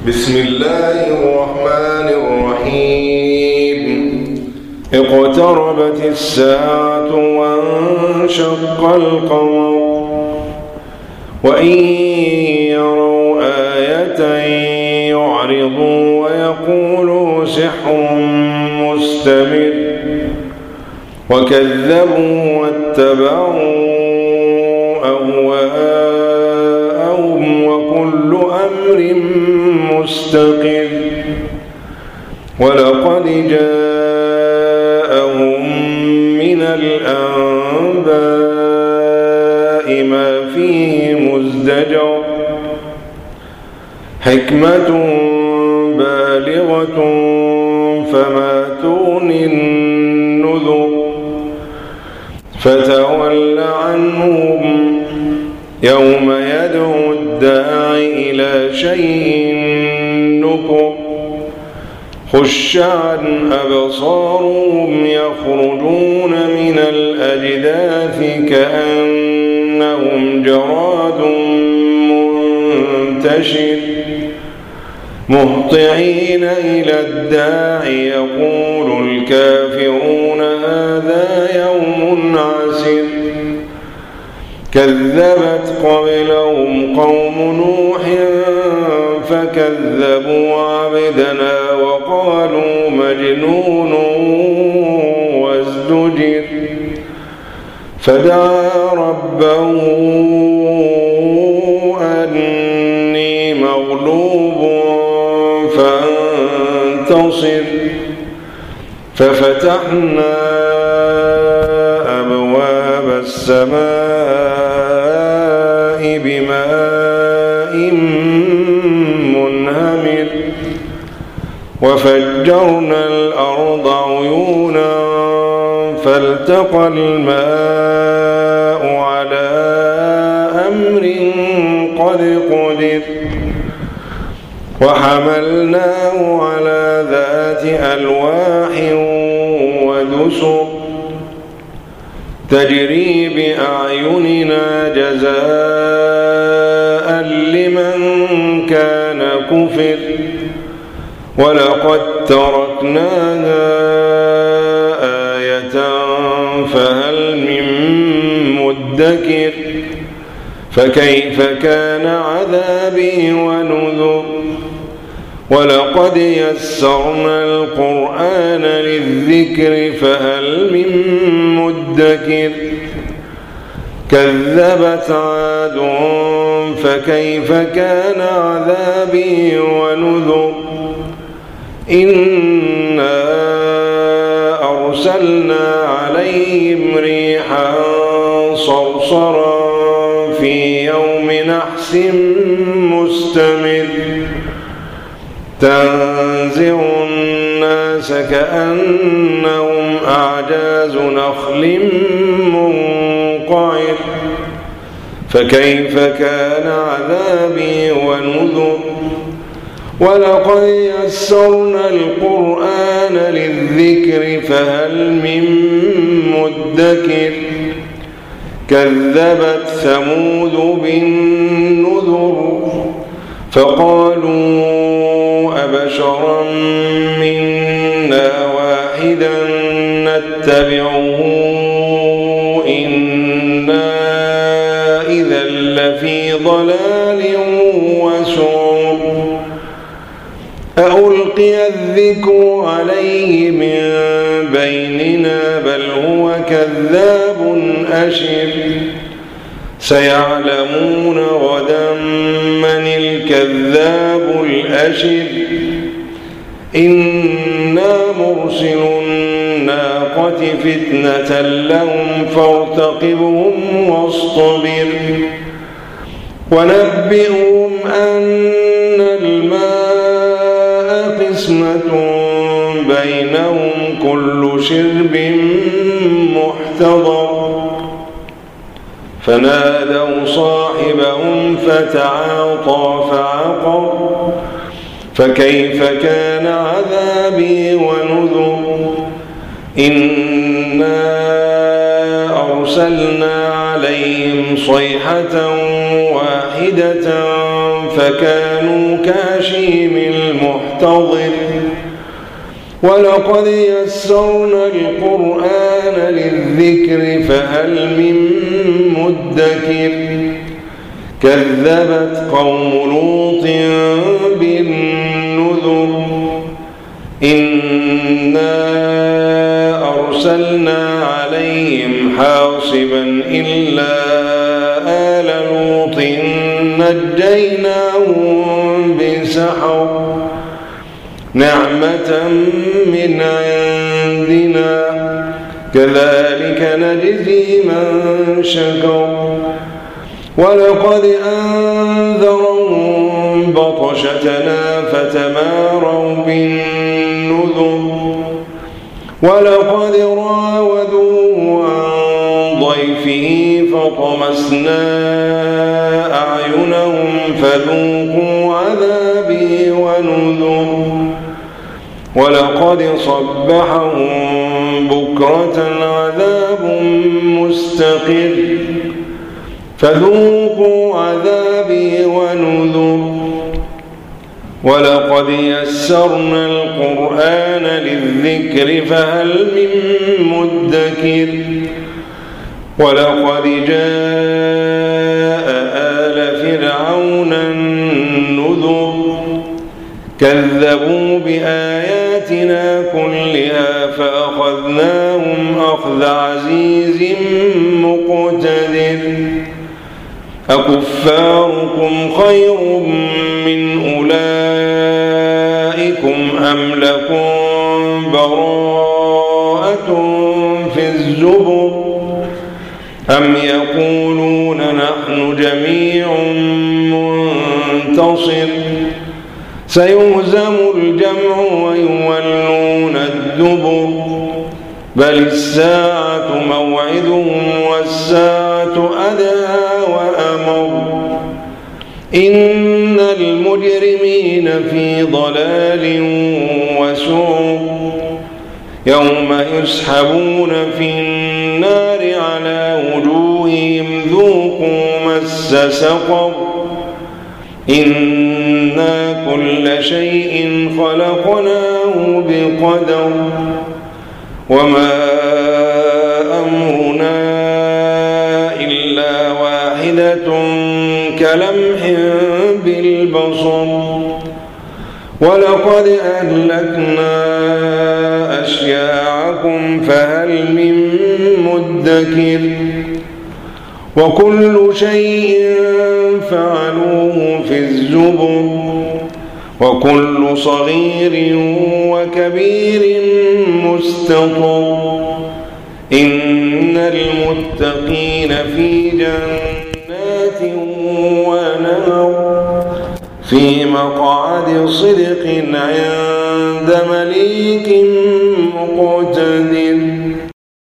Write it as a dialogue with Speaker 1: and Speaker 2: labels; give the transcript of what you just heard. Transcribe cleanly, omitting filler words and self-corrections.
Speaker 1: بسم الله الرحمن الرحيم. اقتربت الساعة وانشق القمر وإن يروا آية يعرضوا ويقولوا سحر مستمر وكذبوا واتبعوا أهواءهم وكل أمر مستقر ولقد جاءهم من الأنباء ما فيه مزدجر حكمة بالغة فما تغني النذر فتول عنهم يوم يدعو الداعي إلى شيء نكر خش عن أبصارهم يخرجون من الأجداث كأنهم جراد منتشر مهطعين إلى الداعي يقول الكافرون هذا يوم عسر كذبت قبلهم قوم نوح فكذبوا عبدنا وقالوا مجنون وازدجر فدعا ربه أني مغلوب فانتصر ففتحنا أبواب السماء بماء منهمر وفجرنا الأرض عيونا فالتقى الماء على أمر قد قدر وحملناه على ذات ألواح ودسر تجري بأعيننا جزاء لمن كان كفر ولقد تركناها آية فهل من مدكر فكيف كان عذابي ونذر ولقد يسرنا القرآن للذكر فهل من مدكر كذبت عاد فكيف كان عذابي ونذر إنا أرسلنا عليهم ريحا صرصرا في يوم نحس مستمر تنزع الناس كأنهم أعجاز نخل منقعر فكيف كان عذابي ونذر ولقد يسرنا القرآن للذكر فهل من مدكر كذبت ثمود بالنذر فقالوا أبشرا منا واحدا نتبعه إنا إذا لفي ضلال وسعر ألقي الذكر عليه من بيننا بل هو كذاب أشر سيعلمون غدا من الكذاب الأشر إنا مرسل الناقة فتنة لهم فارتقبهم واصطبر ونبئهم أن الماء قسمة بينهم كل شرب محتضر فنادوا صاحبهم فتعاطى فعقر فكيف كان عذابي ونذر إنا أرسلنا عليهم صيحة واحدة فكانوا كهشيم المحتضر ولقد يسرنا القرآن للذكر فهل من مدكر كذبت قوم لوط بالنذر إنا أرسلنا عليهم حاصبا إلا آل لوط نجيناهم بسحر نعمة من عندنا كذلك نجزي من شكر ولقد أنذرهم بطشتنا فتماروا بالنذر ولقد راودوه عن ضيفه فطمسنا أعينهم فذوقوا عذابي ونذر ولقد صبحهم بكرة عذاب مستقر فذوقوا عذابي ونذر ولقد يسرنا القرآن للذكر فهل من مدكر ولقد جاء آل فرعون النذر كذبوا بآياتنا كلها فأخذناهم أخذ عزيز مقتدر أكفاركم خير من أولئكم أم لكم براءة في الزبر أم يقولون نحن جميع منتصر سيهزم الجمع ويولون الدبر بل الساعة موعدهم والساعة أدهى وأمر إن المجرمين في ضلال وسعر يوم يسحبون في النار على وجوههم ذوقوا مس سقر إنا كل شيء خلقناه بقدر وما أمرنا إلا واحدة كلمح بالبصر ولقد أهلكنا أشياعكم فهل من مدكر وكل شيء فعلوه في الزبر وكل صغير وكبير مستطر إن المتقين في جنات ونهر في مقعد صدق عند مليك مقتدر